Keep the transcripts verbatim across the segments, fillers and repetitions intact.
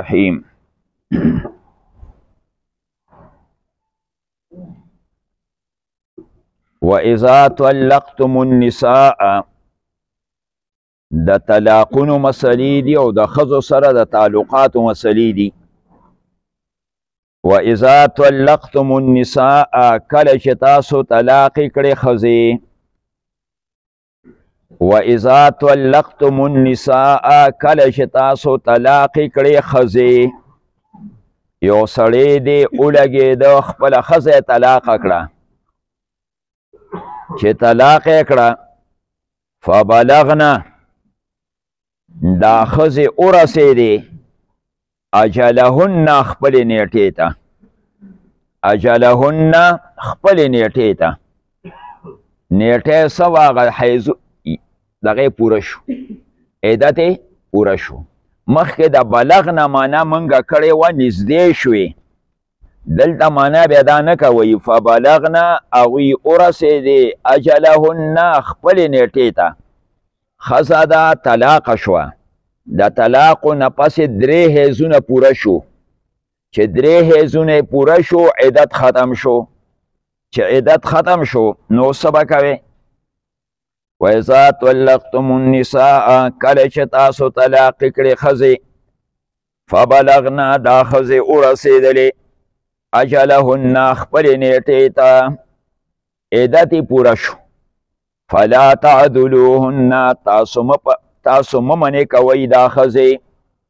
الرحيم وإذا طلقتم النساء د طلاقونو مسلې دي او د ښځو سره د تعلقاتو مسلې دي. وإذا طلقتم النساء کله چې تاسو طلاق کړې ښځې وإذا طلقتم النساء کله چې تاسو طلاق کړې ښځې یو سړی دی ولګېده خپله ښځه طلاق کړه چې طلاق یې کړه فبلغنا دا ښځې ورسېدې اجلهن خپلې نیټې ته اجلهن خپلې نیټې ته نیټه څه وه هغه حیض دغه یې پوره شو عدت یې پوره شو. مخکې د بلغ نه معنا مونږه کړې وه نږدې شوې دلته معنا بیا دا نه کوئ فبلغنا هغوی ورسېدې اجلهن خپلې نیټې ته ښځه ده طلاقه شوه د طلاقو نه پسې درې حیضونه پوره شو چې درې حیضونه پوره شو عدت ختم شو چې عدت ختم شو نو څه به کوې وإذا طلقتم النساء کله چې تاسو طلاق کړې ښځې فبلغنا دا ښځې ورسېدلې اجلهن خپلې نیټې ته عدت یې پوره شو فلا تعدلوهن تاسو تاسو مه منې کوئ دا ښځې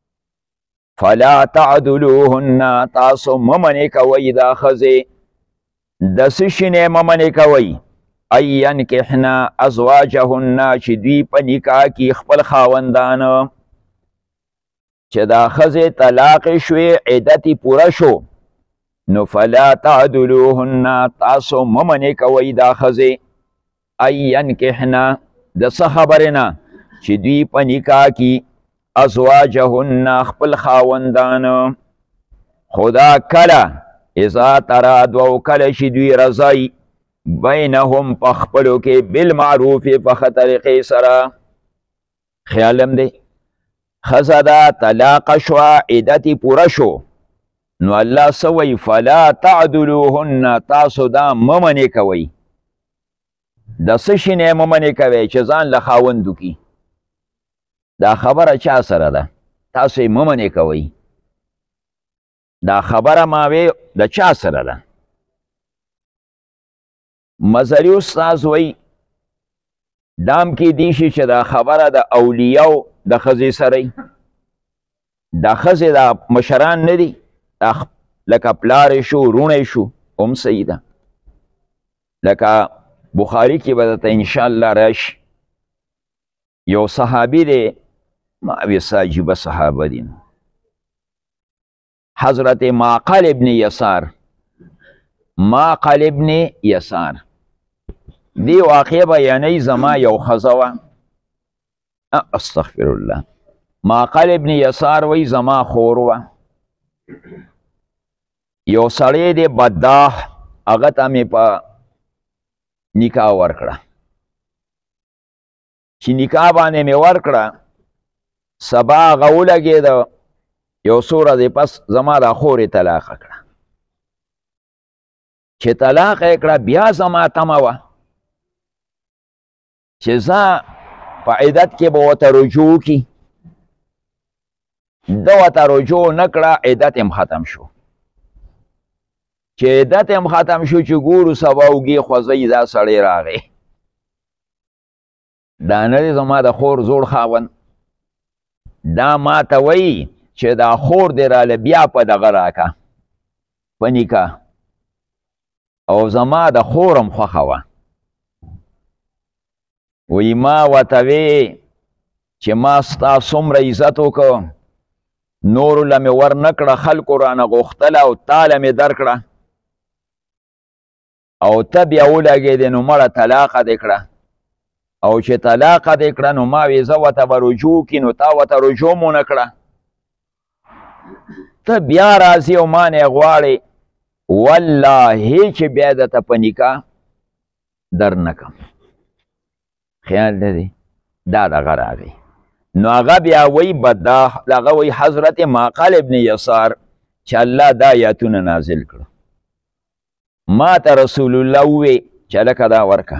فلا تعدلوهن تاسو مه منې کوئ دا ښځې د څه شي نه مه منې کوئ ان ینکحن ازواجهن چې دوی په نکاح کې خپل خاوندان چې دا ښځې طلاق شوې عدت یې پوره شو نو فلا تعدلوهن تاسو مه منې کوئ دا ښځې ان ینکحن د څه خبرې نه چې دوی په نکاح کې ازواجهن خپل خاوندان خدا کله اذا ترادوا کله چې دوی رضای بینهم په خپلو کې بالمعروف په ښه طریقې سره خیالم دی ښځه ده طلاقه شوه عدت یې پوره شو نو الله څه وایي فلا تعدلوهن تاسو دا مه منې کوئ د څه شي نه مه منې کوئ چې ځان له خاوند وکړي دا خبره چا سره ده تاسو یې مه منې کوئ دا خبره ماوې د چا سره ده مظهري استاذ وایي دام کې دی شي چې دا خبره د اولیاو د ښځې سره دا ښځې دا مشران نه دي لکه پلار شو رونه شو هم صحیح ده لکه بخاری کې به درته انشاءالله راشي یو صحابي دی ما وی څه عجیبه صحابه دي حضرت معقل ابن یسار معقل ابن یسار دی واقع بیانوي زما یو ښځه وه استغفر الله معقل ابن یسار وی زما خور وه یو سړی دی بداح هغه ته مې په نکاح ورکړه چې نکاح باندې مې ورکړه سبا هغه ولګېده یو څو ورځې پس زما دا خور یې طلاقه کړه چې طلاق یې کړه بیا زما تمه وه چې زه په عدت کې به ورته رجوع وکړي ده ورته رجوع نه کړه عدت هم ختم شو چې عدت هم ختم شو چې ګورو سبا اوږې خوځوي دا سړی راغی دا نه دی زما د خور زوړ خاوند دا ما ته وایي چې دا خور دې راله بیا په دغه راکه په نکاح او زما د خور هم خوښه وه وی ما ورته وی چې ما ستا څومره عزت وکړ نورو له مې ور نه کړه خلکو رانه غوښتله او تا له مې درکړه او ته بیا ولګېدې نو مړه طلاقه دې کړه او چې طلاقه دې کړه نو ما وی زه ورته به رجوع کړي نو تا ورته رجوع مو نه کړه ته بیا راځي او ما نه غواړې والله چې بیا درته په نکاح در نه کم خیال دی دا دغه راغی نو هغه بیا وی بدا هغه وی حضرت معقل ابن یسار چې الله دا آیاتونه نازل کړو ما ته رسول الله وی چې لکه دا ورکه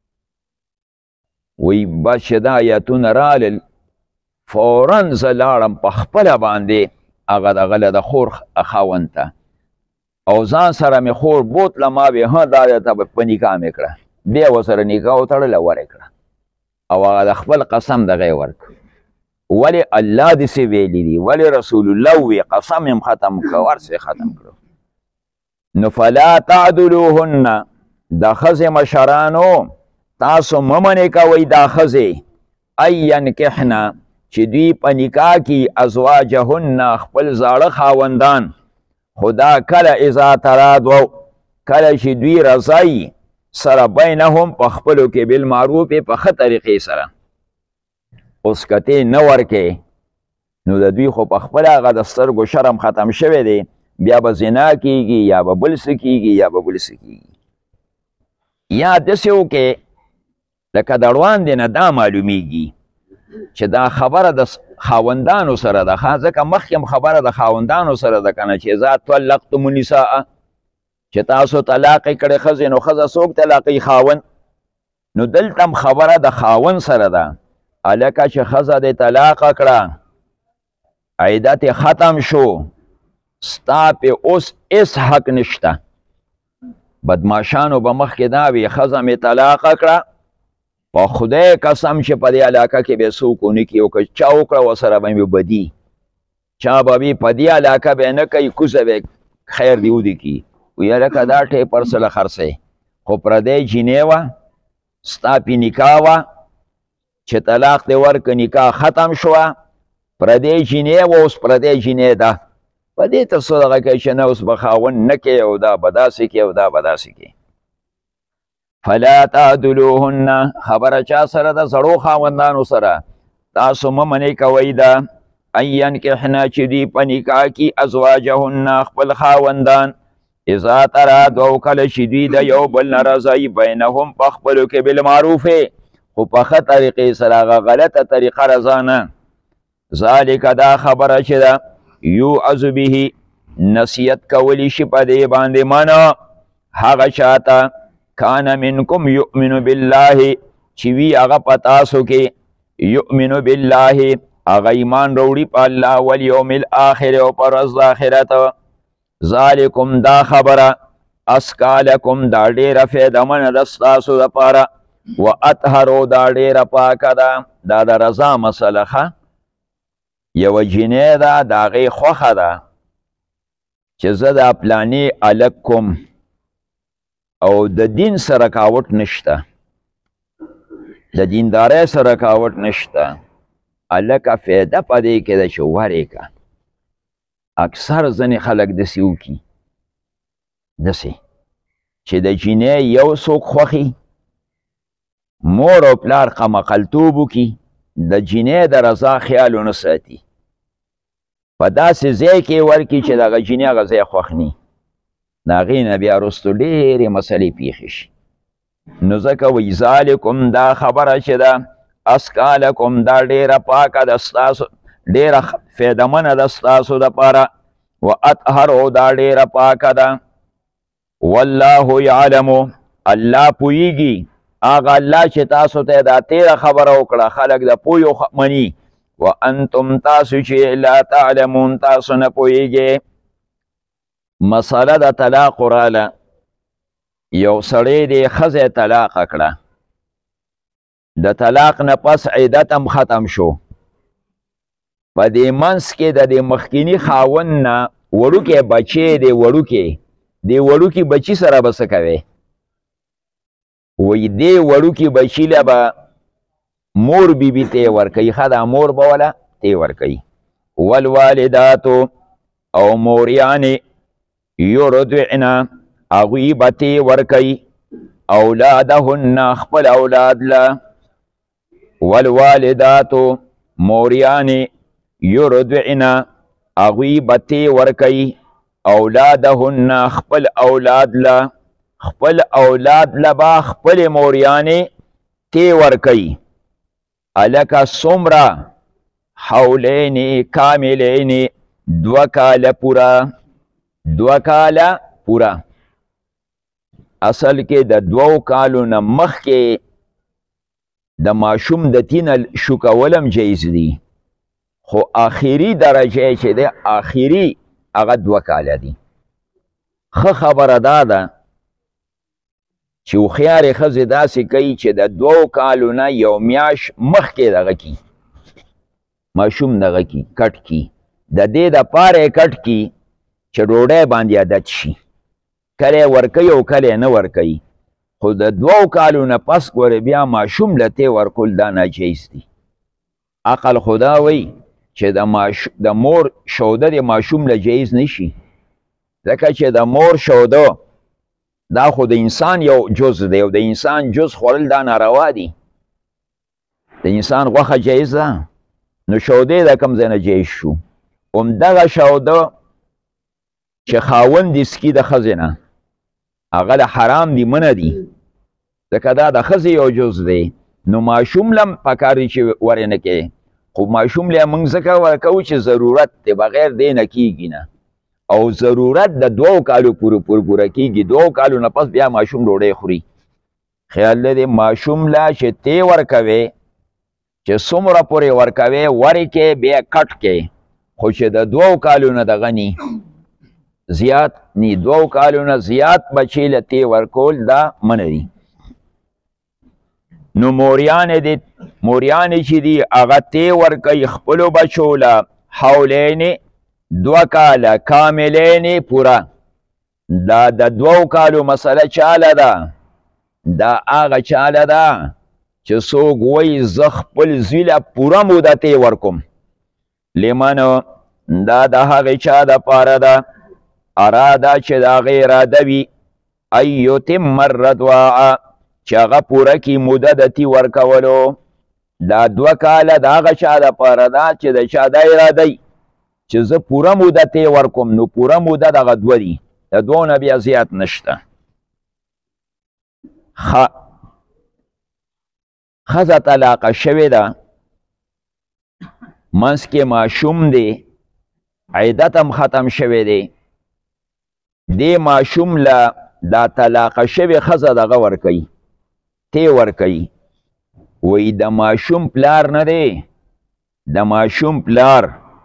وی بس چې دا آیاتونه رالل فورا زه لاړم په خپله باندې هغه دغه له د خور خاوند ته او ځان سره مې خور بوتله ما وی ها دا ته په نکاح مې کړه بیا ورسره نکاح وتړله ورې کړه او هغه د خپل قسم دغه یې ورکړ ولی الله دې څه ویلي دي ولی رسول الله وی قسم یم ختم کړه ورسې ختم کړو نو فلا تعدلوهن د ښځې مشرانو تاسو مه منې کوئ دا ښځې ان ینکحنه چې دوی په نکاح کې ازواجهن خپل زاړه خاوندان خدا کله اذا ترادو کله چې دوی رضایي سره بینهم په خپلو کې بالمعروف په ښه طریقې سره اوس که ته نه ورکې نو د دوی خو په خپله هغه د سترګو شرم ختم شوی دی بیا به زنا کیږي یا به بل څه کیږي یا به بل څه کیږي یا داسې وکې لکه د روان دی نه دا معلومیږي چې دا خبره د خاوندانو سره ده ښه ځکه مخکې هم خبره د خاوندانو سره ده که نه چې اذا طلقتم النساء چې تاسو طلاق یې کړې ښځې نو ښځه څوک طلاقوي خاوند نو دلته هم خبره د خاوند سره ده هلکه چې ښځه دې طلاقه کړه عدت یې ختم شو ستا پې اوس هېڅ حق نشته بدماشانو به مخکې دا وي ښځه مې طلاقه کړه په خدای قسم چې په دې علاقه کې به څوک ونه کړي او که چا وکړه ورسره به مې بدي چا به وي په دې علاقه به نه کوي کوزه به خیر دې ودې کړي وي هلکه دا ټیپر سله خرڅئ خو پردی جینۍ وه ستا پې نکاح وه چې طلاق دې ورکړه نکاح ختم شوه پردی جینۍ وه اوس پردی جینۍ ده په دې ته څه دغه کوي چې نه اوس به خاوند نه کوي او دا به داسې کوي او دا به داسې کوي فلا تعدلوهن خبره چا سره ده زړو خاوندانو سره تاسو مه منې کوئ ده ان ینکحنه چې دوی په نکاح کې ازواجهن خپل خاوندان اذا ترادو کله چې دوی د یو بل نه رضایي بینهم په خپلو کې بالمعروفې خو په ښه طریقې سره هغه غلطه طریقه رضا نه ذالک دا خبره چې ده یوعظ به نصیحت کولی شي په دې باندې منه هغه چاته کان منکم یؤمن بالله چې وي هغه په تاسو کې یؤمن بالله هغه ایمان راوړي په الله والیوم الاخر او په ورځ د آخرت ذالکم دا خبره اسکا لکم دا ډېره فایدهمنه ده ستاسو دپاره و اطهرو دا ډېره پاکه ده دا د رضا مسله ښه یوه جینۍ ده د هغې خوښه ده چې زه دا پلانې هلک کوم او د دین سره رکاوټ نشته د دیندارۍ سره رکاوټ نشته هلکه فایده په دې کې ده چې ورې که اکثر ځینې خلک داسې وکړي داسې چې د جینۍ یو څوک خوښي مور او پلار قمقلتوب وکړي د جینۍ د رضا خیال ونه ساتي په داسې ځای کې ورکړي چې دغه جینۍ هغه ځای خوښ نه د هغې نه بیا وروستو ډېرې مسلې پېښې شي نو ځکه وایي ذالکم دا خبره چې ده اسکا لکم دا ډېره پاکه ده ستاسو ډېره فایدهمنه ده ستاسو دپاره و اطهرو دا ډېره پاکه ده والله یعلمو الله پوهیږي هغه الله چې تاسو ته دا تیره خبره وکړه خلک د پویو مني و انتم تاسو چې لا تعلمون تاسو نه پوهیږئ مسله د طلاق راله یو سړی دی ښځه طلاقه کړه د طلاق نه پس عدت هم ختم شو په دې منځ کې د دې مخکیني خاوند نه وړوکی بچی دی وړوکی دې وړوکي بچي سره به څه کوې وایي دې وړوکي بچي له به مور بیبي ته یې ورکوي ښه دا مور به وله ته یې ورکوي والوالداتو او موریانې یردعن هغوی به ته یې ورکوي اولادهن خپل اولاد له والوالداتو موریانې یردعن هغوی به ته یې ورکوي اولادهن خپل اولاد له خپل اولاد له به خپلې موریانې ته یې ورکوي هلکه څومره حولین کاملین دو کال پورا دو کال پورا اصل کې د دوو کالو نه مخکې د ماشوم د تینه شو کولم جایز دي خو آخري درجه چې دی آخري هغه دوه کاله دي ښه خبره دا ده چې هوښیارې ښځې داسې کوي چې د دوو کالو نه یو میاشت مخکې دغه کي ماشوم دغه کي کټ کي د دې دپاره یې کټ کي چې ډوډۍ باندې عادت شي کله یې ورکوي او کله یې نه ورکوي خو د دوو کالو نه پس ګورې بیا ماشوم له تی ورکول دا ناجیز دي عقل خدا وی چې د ماش... د مور شوده د ماشوم له جایز نشي ځکه چې د مور شوده دا خو د انسان یو جز دی او د انسان جز خوړل دا ناروا دي د انسان غوښه جایز ده نو شوده د کوم ځای نه جایز شو همدغه شوده چې خاوند دې سکي د ښځې نه هغه د حرام دی منه دی ځکه دا د ښځې یو جز دی نو ماشوم لم پکار دی چې ورې نه کوې خو ماشوم له موږ ځکه ورکوو چې ضرورت دی بغیر دی نه کېږي نه او ضرورت د دوو کالو پورې پورې پوره کېږي دوو کالو نه پس بیا ماشوم ډوډۍ خوري خیال لري ماشوم له چې تی ورکوې چې څومره پورې ورکوې ورې کې بیا کټ کې خو چې د دوو کالو نه دغه ني زیات نی دوو کالو نه زیات بچی له تی ورکول دا منه دي نو موریانې دي موریانې چې دي هغه تی ورکوي خپلو بچو له حولین دوه کاله کاملین پوره دا د دوو کالو مسله چاله ده دا هغه چاله ده چې څوک وایي زه خپل زوی له پوره موده تی ورکوم لمن دا د هغې چا دپاره ده اراده چې د هغې اراده وي ان یتم الرضاعه چې هغه پوره کړي موده د تی ورکولو دا دوه کاله د هغه چا دپاره ده چې د چا دا اراده وي چې زه پوره موده تی ورکوم نو پوره موده دغه دوه دي د دوو نه بیا زیات نشته ښځه طلاقه شوې ده منځ کې ماشوم دی عدت هم ختم شوی دی دې ماشوم له دا طلاقه شوې ښځه دغه ورکوي تی ورکوي وایي د ماشوم پلار نه دی د ماشوم پلار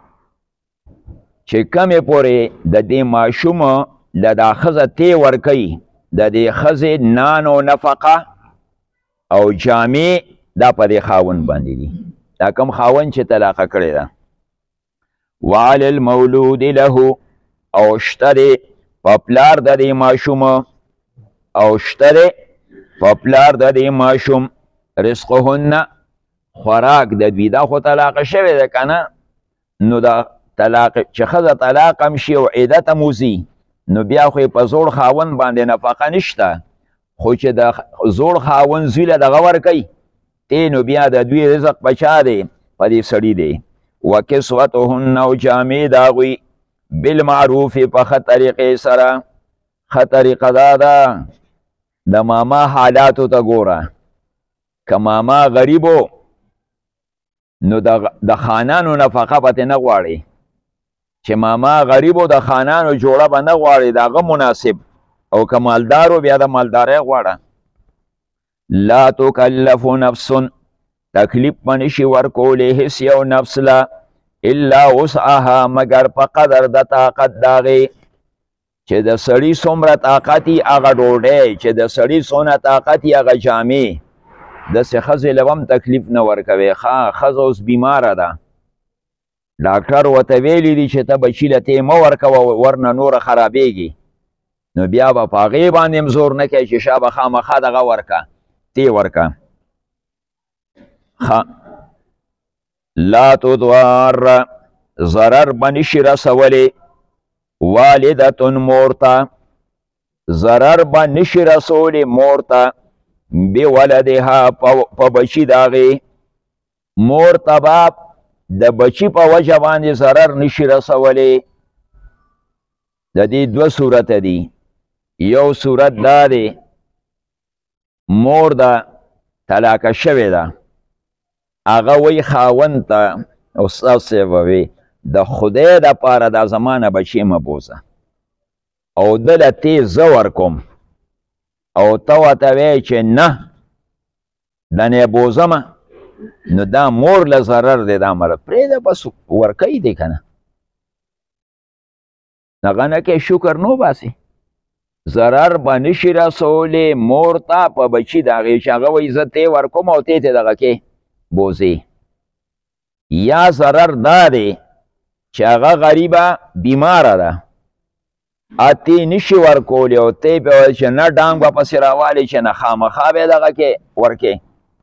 چې کمې پورې د دې ماشوم له دا ښځه تی ورکوي د دې ښځې نان او نفقه او جامې دا په دې خاوند باندې دي دا کوم خاوند چې طلاقه کړې ده وعلى المولود له او شته دی په پلار د دې ماشوم او شته دی په پلار د دې ماشوم رزقهن خوراک د دوی دا خو طلاقه شوې ده که نه نو دا طلاق چې ښځه طلاق هم شي او عدت هم وځي نو بیا خو په زوړ خاوند باندې نفقه نشته خو چې د زوړ خاوند زوی له دغه ورکوي تی نو بیا د دوی رزق په چا دی په دې سړي دی وکسوتهن او جامې د هغوی بالمعروف په ښه طریقې سره ښه طریقه دا ده د ماما حالاتو ته ګوره که ماما غریبو نو د خانانو نفقه به ترې نه غواړي چې ماما غریبو د خانانو جوړه به نه غواړي د هغه مناسب او که مالدارو بیا د مالدارۍ غواړه لا تکلف نفس تکلیف به نشي ورکولی هېڅ یو نفس له الا وسعها مگر په قدر د طاقت د هغې چې د سړي څومره طاقت وي هغه ډوډۍ چې د سړي څونه طاقت وي هغه جامې داسې ښځې له هم تکلیف نه ورکوي ښه ښځه اوس بیماره ده ډاکټر ورته ویلي دي چې ته بچي له تی مه ورکوه ورنه نوره خرابېږي نو بیا به په هغې باندې هم زور نه کوي چې شا به خامخا دغه ورکه تی ورکه ښه لا تضار ضرر به نشي رسولی والدتون مور ته ضرر به نشي رسولی مور ته بولدها په بچي د هغې مور ته به د بچي په وجه باندې ضرر نشي رسولی د دې دوه صورته دي یو صورت دا دی مور ده طلاقه شوې ده هغه وی خاوند ته استاد صاحب وی د خدای د پاره دا زمانه بچی مه بوزه او دله تی زه ورکوم او ته ورته وایې چې نه دنې بوزمه نو دا مور له ضرر دی دا مره پرېږده بس ورکوي دی که نه هغه نه کې شکر نو باسي ضرر به نشي رسولی مور ته په بچي د هغې چې هغه وایي زه تی ورکوم او تی ته دغه کې بوزې یا ضرر دا دی چې هغه غریبه بیماره ده اتی نشي ورکولی او تی به وایي چې نه ډانګ به پسې راوالي چې نه خامخا به دغه کې ورکې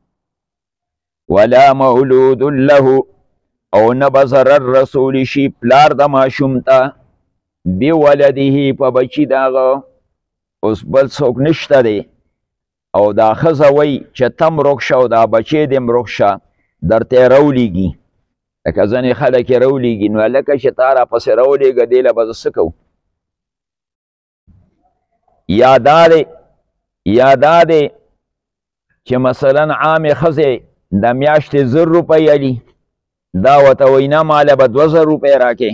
ولا مولود له او نه به ضرر رسولی شي پلار د ماشوم ته بولده په بچي د هغه اوس بل څوک نشته دی او دا ښځه وایي چې ته مړوک شه او دا بچی دې مړوک شه درته یې راولیږي لکه ځینې خلک یې راولیږي نو هلکه چې تا راپسې راولېږه دې له به زه څه کوو یا دا دی یا دا دی چې مثلا عامې ښځې د میاشتې زر روپۍ علي دا ورته وایي نه ماله به دوه زره روپۍ راکې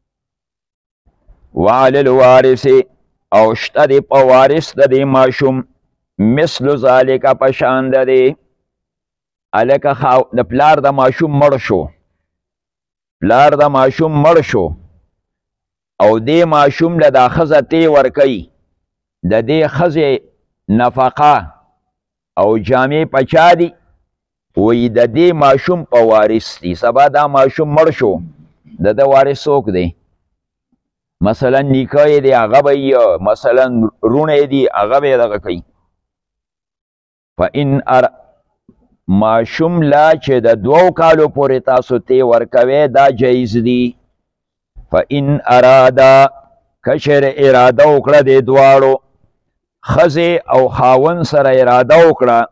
وعلى الوارث او شته دی په وارث د دې ماشوم مثل ذالک په شان د دې هلکه د پلار د ماشوم مړ شو پلار د ماشوم مړ شو او دې ماشوم له دا ښځه تی ورکوي د دې ښځې نفقه او جامې په چا دي وایي د دې ماشوم په وارث دي سبا دا ماشوم مړ شو د ده وارث څوک دی مثلا نیکه یې دی هغه به یې مثلا رونه یې دي هغه به یې دغه کوي فان ار ماشوم لا چې د دوو کالو پورې تاسو تی ورکوئ دا جایز دي فان اراده که چېرې اراده وکړه د دواړو ښځې او خاوند سره اراده وکړه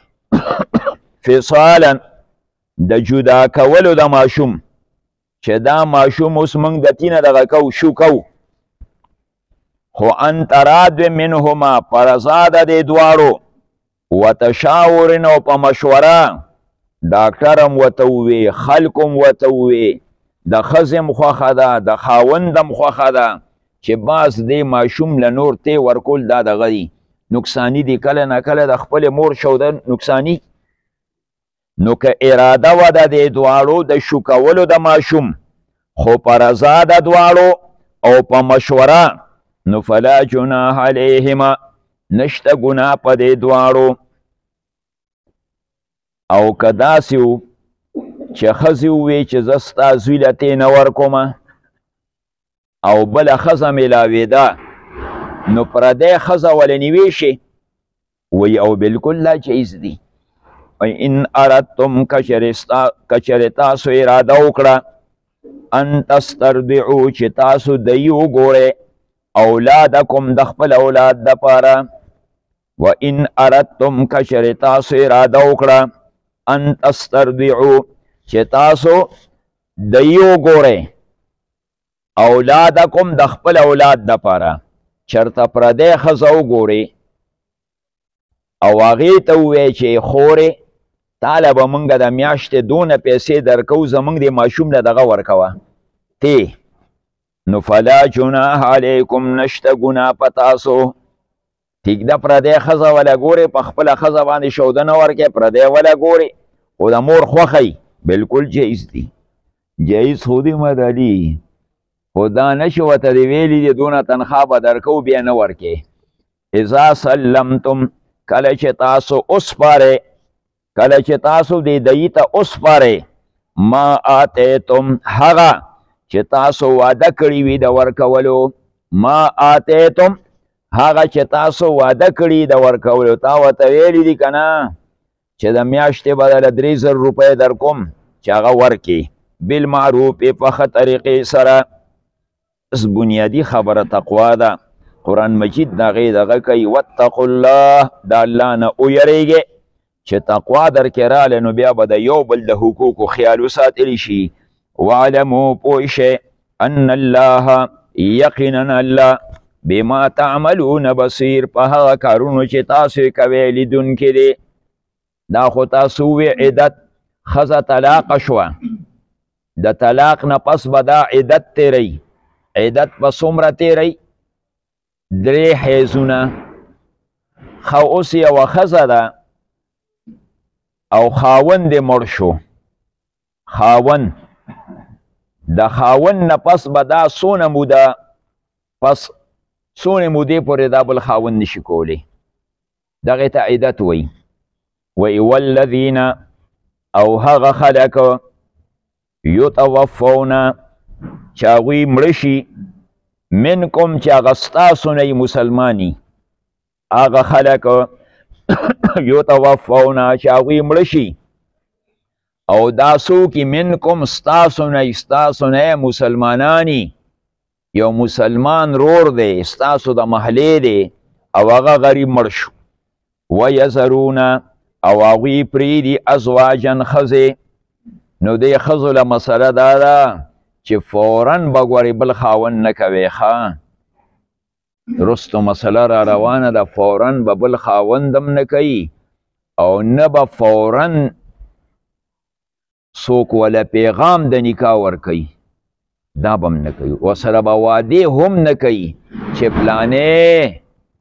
فصالا د جدا کولو د ماشوم چې دا ماشوم اوس موږ د تینه دغه کو شو کو خو ان تراد منهما فرضا د دې دواړو وتشاور او په مشوره ډاکټر هم ورته ووی خلک هم ورته ووی د ښځې هم خوښه ده د خاوند هم خوښه ده چې باز دې ماشوم له نور تی ورکول دا دغه دي نقصاني دي کله نه کله د خپلې مور شوده نقصاني نو که اراده وه د دې دواړو د شو کولو د ماشوم خو په رضا د دواړو او په مشوره نو فلا جناح علیهما نشته ګناه په دې دواړو او که داسې و چې ښځې ووی چې زه ستا زوی له تی نه ورکومه او بله ښځه میلاوېده نو پردی ښځه ولې نیوی شي وی او بالکل لا جایز دي ان اردتم کچرې تاسو اراده وکړه ان تسترضعو چې تاسو دی وګورئ اولادکم د خپل اولاد دپاره و ان اردتم کچرې تاسو اراده وکړه ان تسترضعو چې تاسو دی وګورئ اولادکم د خپل اولاد دپاره چرته پردی ښځه وګورئ او هغې ته ووایې چې خورې تاله به مونږ د میاشتې دونه پیسې درکو زمونږ د ماشوم له دغه ورکوه تی نو فلا جناح علیکم نشته ګناه په تاسو ټیک ده پردی ښځه وله ګورې په خپله ښځه باندې شوده نه ورکې پردی وله ګورې خو د مور خوښی بلکل جایز دي جایز خو دې مدلي خو دا نه چې ورته دې ویلي دي دونه تنخوا به درکو بیا نه ورکې اذا سلمتم کله چې تاسو وسپارئ کله چې تاسو دې دعی ته وسپارئ ما آتیتم هغه چې تاسو واده کړي وي د ورکولو ما آتیتم هغه چې تاسو واده کړي د ورکولو تا ورته ویلي دي که نه چې د میاشتې به درله درې زره روپۍ در کوم چې هغه ورکړي بالمعروف په ښه طریقې سره اس بنیادی خبره تقوا ده قرآن مجید د هغې دغه کوي واتقوا الله د الله نه ویریږئ چې تقوا درکې راله نو بیا به د یو بل د حقوقو خیال وساتلی شي واعلموا پوه شئ ان الله یقینا الله بما تعملون بصیر په هغه کارونو چې تاسو یې کوئ لیدونکی دی دا خو تاسو ووی عدت ښځه طلاقه شوه د طلاق نه پس به دا عدت تیری عدت به څومره تیری درې حیضونه خو اوس یوه ښځه ده او خاوند یې مړ شو خاوند د خاوند نه پس به دا څونه موده پس څونې مودې پورې دا بل خاوند نشي کولی دغې ته عدت وی وی والذین او هغه خلک یتوفون چې هغوی مړه شي منکم چې هغه ستاسو نه مسلمانی هغه خلک یتوفون چې هغوی مړه شي او دا څوک منکم ستاسو نه ستاسو نه مسلمانانی یو مسلمان رور دی ستاسو د محلې دی او هغه غریب مړ شو ویذرون او هغوی پرېږدي ازواجا ښځې نو دې ښځو له مسله دا ده چې فورا به ګورې بل خاوند نه کوې ښه رستو مسله را روانه ده فورا به بل خاوند هم نه کوي او نه به فورا څوک وله پیغام د نکاح ورکوي دا به هم نه کوي ورسره به وعدې هم نه کوي چې پلانې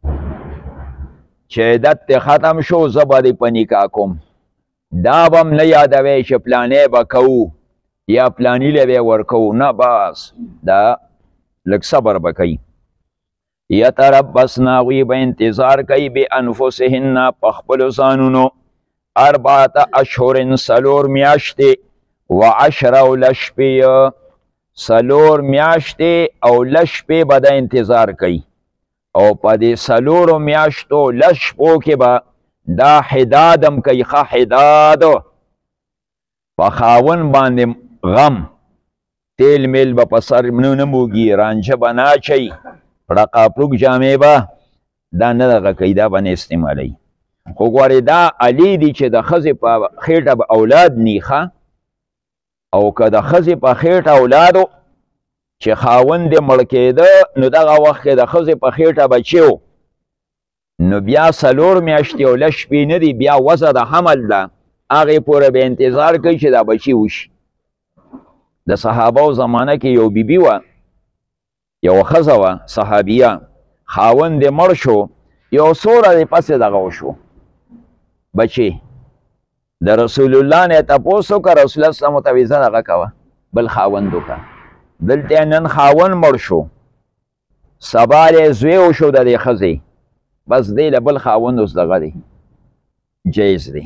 چې عدت دې ختم شو زه به دې په نکاح کوم دا به هم نه یادوي چې پلانې به کوو یا پلاني له به ورکوو نه بس دا لږ صبر به کوي یتربصن هغوی به انتظار کوي بانفسهن په خپلو ځانونو اربعة اشهر څلور میاشتې و عشره او لس شپې څلور میاشتې او لس شپې به د انتظار کوي او په دې څلورو میاشتو لس شپو کې به دا حداد هم کوي ښه حداد په خاوند باندې غم تیل میل به په سر نه موږي رانجه به نه اچوي رقاپلوک جامې به دا نه دغه کوي دا به نه استعمالوي خو ګورې دا علی دی چې د ښځې په خېټه به اولاد نیخه او که د ښځې په خېټه اولادو چې خاوند یې مړ کېده نو دغه وخت کې د ښځې په خېټه بچی و نو بیا څلور میاشتې او لس شپې نه دي بیا وضع د حمل ده هغې پورې به انتظار کوي چې دا بچي وشي د صحابهو زمانه کې یو بیبي وه یوه ښځه وه صحابیه خاوند یې مړ شو یو څوره دی پسې دغه وشو بچی د رسول الله نه یې تپوس وکړه رسول الله صلی ورته ویې ځه دغه کوه بل خاوند وکړه دلته نن خاوند مړ شو سبا یې زوی وشو د دې ښځې بس دی له بل خاوند اوس دغه دی جایز دی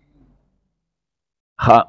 ښه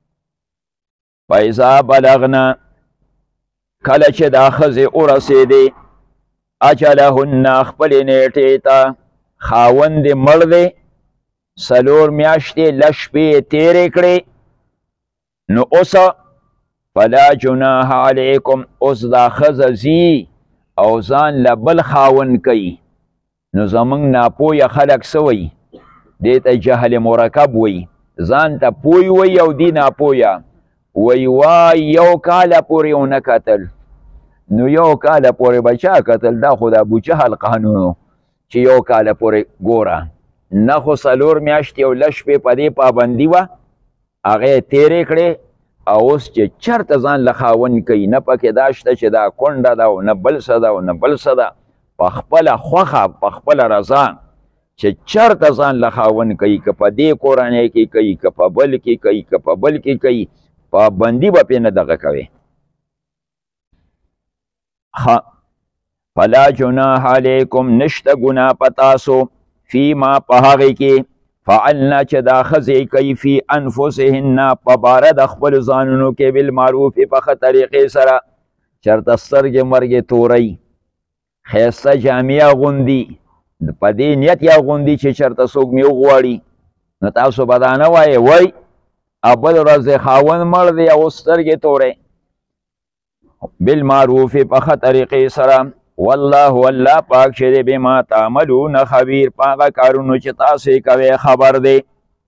فاذا بلغنا کله چې دا ښځې ورسېدې اجلهن خپلې نیټې ته خاوند یې مړ دی څلور میاشتې لس شپې یې تېرې کړې نو اوس فلا جناح علیکم اوس دا ښځه ځي او ځان له بل خاوند کوي نو زموږ ناپویه خلک څه وایي دې ته جهل مرکب وایي ځان ته پوی وایي او دی ناپویه وایي وای یو کاله پورې ونه کتل نو یو کاله پورې به چا کتل دا خو د ابوجهل قانون چې یو کاله پورې ګوره نه خو څلور میاشتې او لس شپې په دې پابندي وه هغه یې تېرې کړې او اوس چې چېرته ځان له خاوند کوي نه پکې دا شته چې دا کونډه ده او نه بل څه ده او نه بل څه ده په خپله خوښه په خپله رضا چې چېرته ځان له خاوند کوي که په دې کورنۍ کې کوي که په بل کې کوي که په بل کې کوي پابندي به پرې نه دغه کوي فلا جناح علیکم نشته ګناه په تاسو فیما په هغې کې فعلنا چې دا ښځې کوي فی انفسهن په باره د خپلو ځانونو کې بالمعروف په ښه طریقې سره چېرته سترګې مرګې تورئ ښایسته جامې اغوندي په دې نیت یې اغوندي چې چېرته څوک مې وغواړي نو تاسو به دا نه وایې وای بل ورځ د خاوند مړ دی او سترګې تورې بالمعروف په ښه طریقې سره والله الله پاک چې دی بما تعملون خبیر په هغه کارونو چې تاسو یې کوئ خبر دی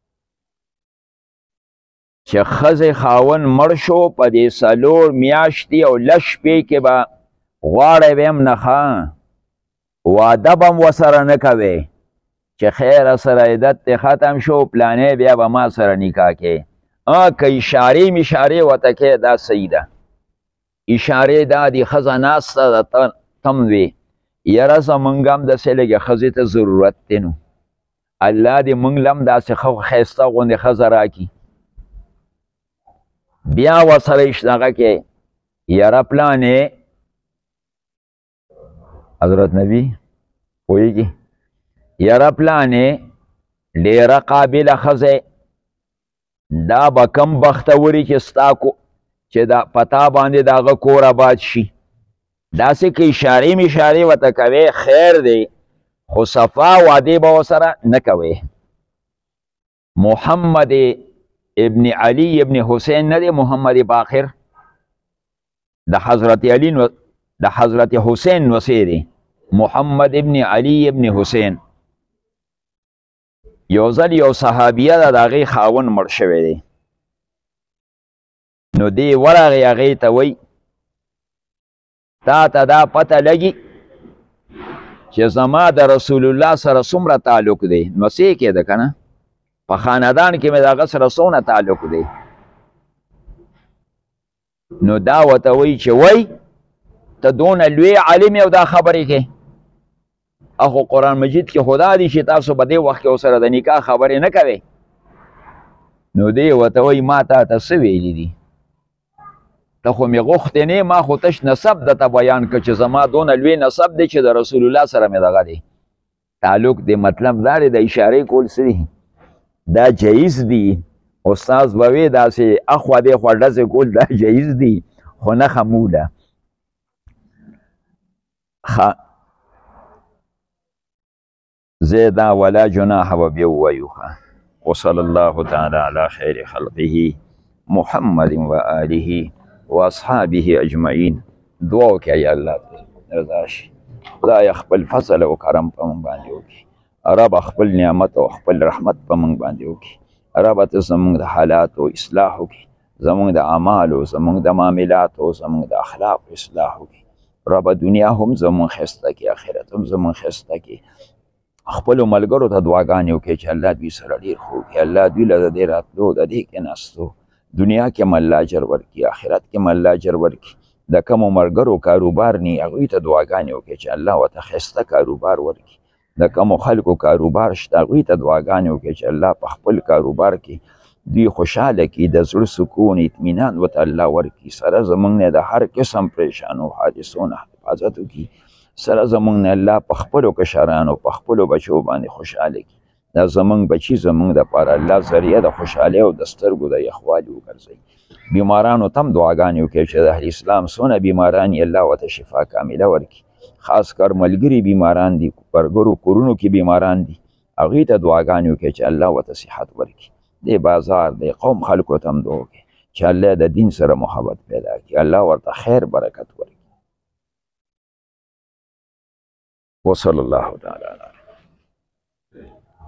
چې ښځې خاوند مړ شو په دې څلور میاشتې او لس شپې کې به غواړی به هم نه ښه واده به هم ورسره نه کوې چې خیره سره عدت دې ختم شو پلانې بیا به ما سره نکاح کې که اشارې مشارې ورته کې دا صحیح ده. اشارې دا دي ښځه ناسته ده تم وي یاره زمونږ هم داسې لږې ښځې ته ضرورت دی نو الله دې موږ له هم داسې ښایسته غوندې ښځه راکړي. بیا ورسره دغه کې یاره پلانې حضرت نبی پوهېږي یاره پلانې ډېره قابله ښځه دا به کم بختوري چې ستا کو چې دا پتا باندې د هغه کور آباد شي. داسې که اشارې مشارې ورته کوې خیر دی خو صفا وعدې به ورسره نه کوې. محمد ابن علی ابن حسین نه دی محمد باقر د حضرت علی د حضرت حسین نوسی دی محمد ابن علی ابن حسین. یو ځل یو صحابیه ده د هغې خاوند مړ شوی دی نو دی ورغې هغې ته وی تا ته دا پته لګي چې زما د رسول الله سره څومره تعلق دی؟ نو څه کې ده که نه په خاندان کې مې د هغه سره څونه تعلق دی؟ نو دا ورته وی چې وی ته دونه لوی عالم یې او دا خبرې کې اخو قرآن مجید کې خدا دی چې تاسو به دې وخت کې ورسره د نکاح خبرې نه کوئ. نو دی ورته وایي ما تا ته څه ویلي دي؟ ته خو مې غوښتې نه ما خو تش نسب درته بیان کړ چې زما دونه لوی نسب دی چې د رسول الله سره مې دغه دی تعلق دی. مطلب دا دی د اشارې کول څه دي دا جایز دي. استاذ به وی داسې اخوا دې خوا ډزې کول دا جایز دي خو نه خموله. زیدا ولا جناح و بیا ووایو وصلی الله تعالی علی خیر خلقه محمد و آله و اصحابه اجمعین. دعا وکړه یا الله رضا شي خدای خپل فضل او کرم په موږ باندې وکړي. رب خپل نعمت او خپل رحمت په موږ باندې وکړي. رب ته زموږ د حالاتو اصلاح وکړي زموږ د اعمالو زموږ د معاملاتو زموږ د اخلاق اصلاح وکړي. رب دنیا هم زموږ ښایسته کړي آخرت هم زموږ ښایسته کړي. خپلو ملګرو ته دعاګانې وکړئ چې الله دوی سره ډېر ښه وکړي. الله دوی له د دې راتلو د دې کېناستو دنیا کې هم الله اجر ورکړي آخرت کې هم الله اجر ورکړي. د کومو ملګرو کاروبار نه هغوی ته دعاګانې وکړئ چې الله ورته ښایسته کاروبار ورکړي. د کومو خلکو کاروبار شته هغوی ته دعاګانې وکړئ چې الله په خپل کاروبار کې دوی خوشحاله کړي د زړه سکون اطمینان ورته الله ورکړي. سره زموږ نه د هر قسم پریشانو حادثو نه حفاظت وکړي. سره زمونږ نه الله په خپلو کشرانو په خپلو بچو باندې خوشحاله کړي. دا زمونږ بچي زمونږ دپاره الله ذریعه د خوشحالۍ او د سترګو د یخوالي وګرځوي. بیمارانو ته هم دعاګانې وکړئ چې د اهل اسلام څونه بیماران یې الله ورته شفا کامله ورکړي. خاص کر ملګري بیماران دي پرګرو کورونو کې بیماران دي هغوی ته دعاګانې وکړئ چې الله ورته صحت ورکړي. د بازار د قوم خلکو ته هم دعا وکړئ چې الله د دین سره محبت پیدا کړي. الله ورته خیر برکت ورکړي. وصلی الله تعالی